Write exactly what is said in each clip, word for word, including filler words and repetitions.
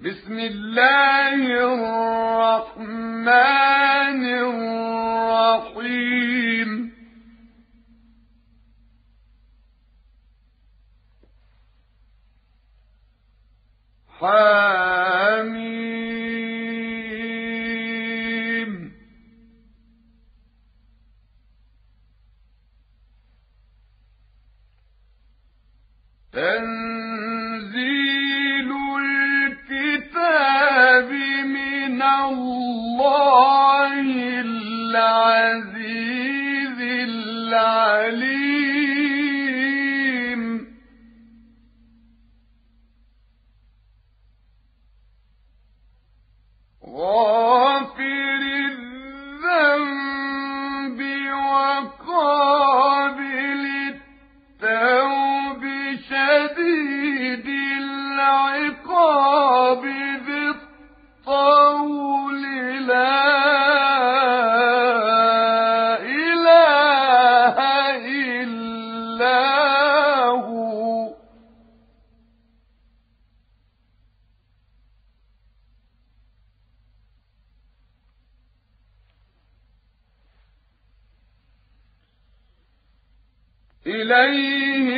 بسم الله الرحمن الرحيم حميم تنزيل الكتاب من الله العزيز العليم غافر الذنب وقابل التوب شديد العقاب ذي الطول لا إله إلا هو إليه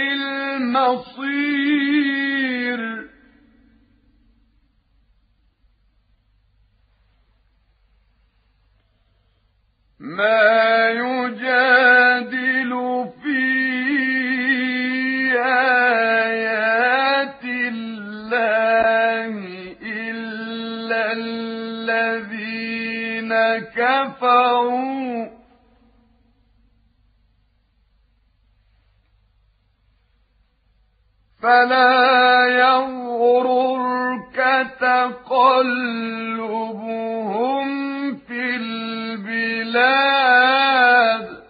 المصير ما يجادل في آيات الله إلا الذين كفروا فلا يغررك تقلبهم في البلاد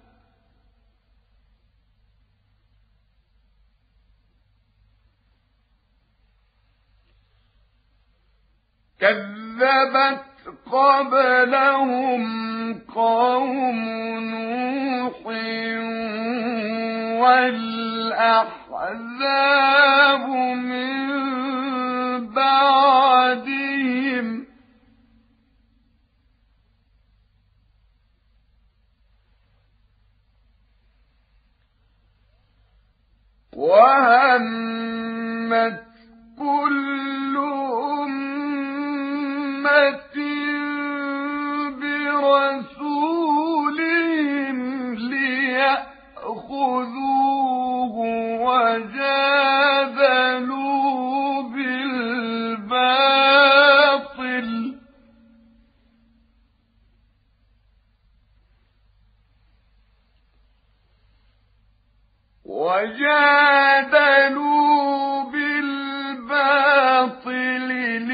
كذبت قبلهم قوم نوح والأحزاب من بعدهم وهمت كل أمة برسولهم ليأخذوه وجادلوا بالباطل وجادلوا بالباطل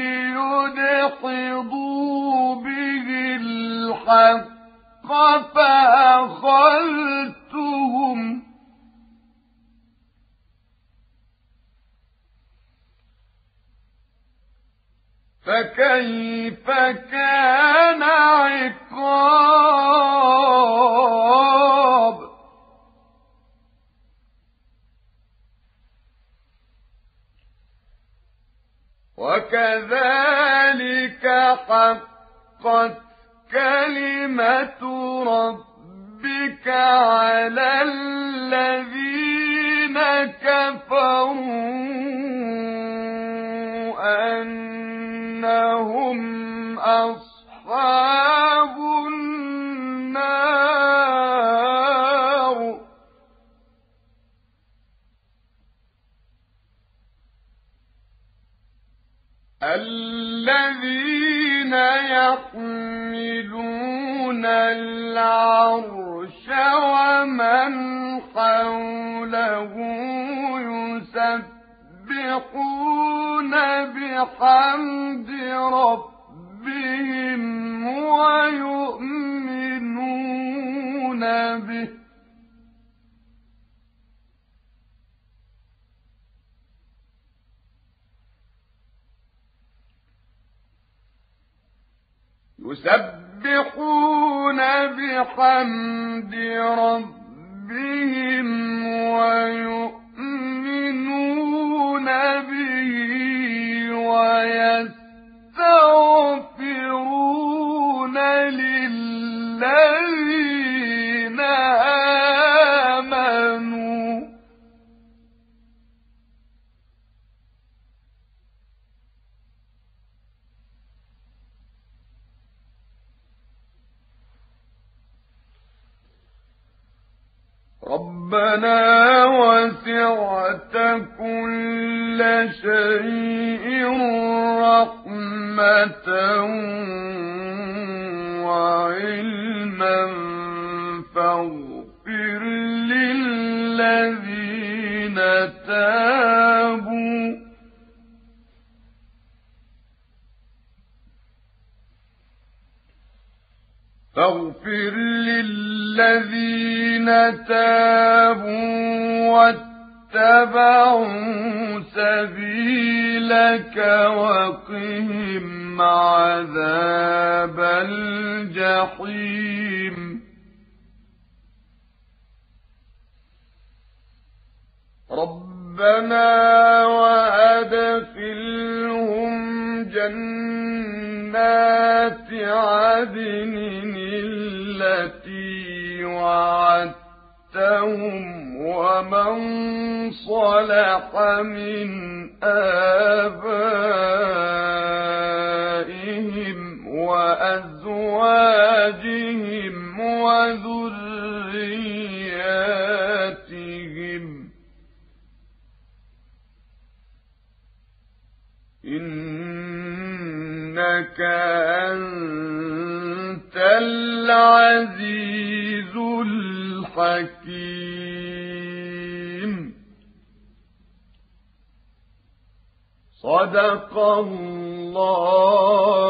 ليدحضوا به الحق فأخذتهم فكيف كان عقاب وكذلك حقت كلمة ربك على الذين كفروا أنهم أصحاب النار الذين يحملون العرش ومن حوله يسبحون بحمد ربهم ويؤمنون به يسبحون بحمد ربهم ويؤمنون به ويستغفرون يستغفرون للذين آمنوا ربنا وسعت كل شيء رحمة وعلما فاغفر للذين تابوا فاغفر للذين تابوا واتبعوا سبيلك وقهم عذاب الجحيم ربنا وأدخلهم جنات عدن التي وعدتهم ومن صلح من آبائهم وأزواجهم وذرياتهم إنك أنت العزيز الحكيم صدق الله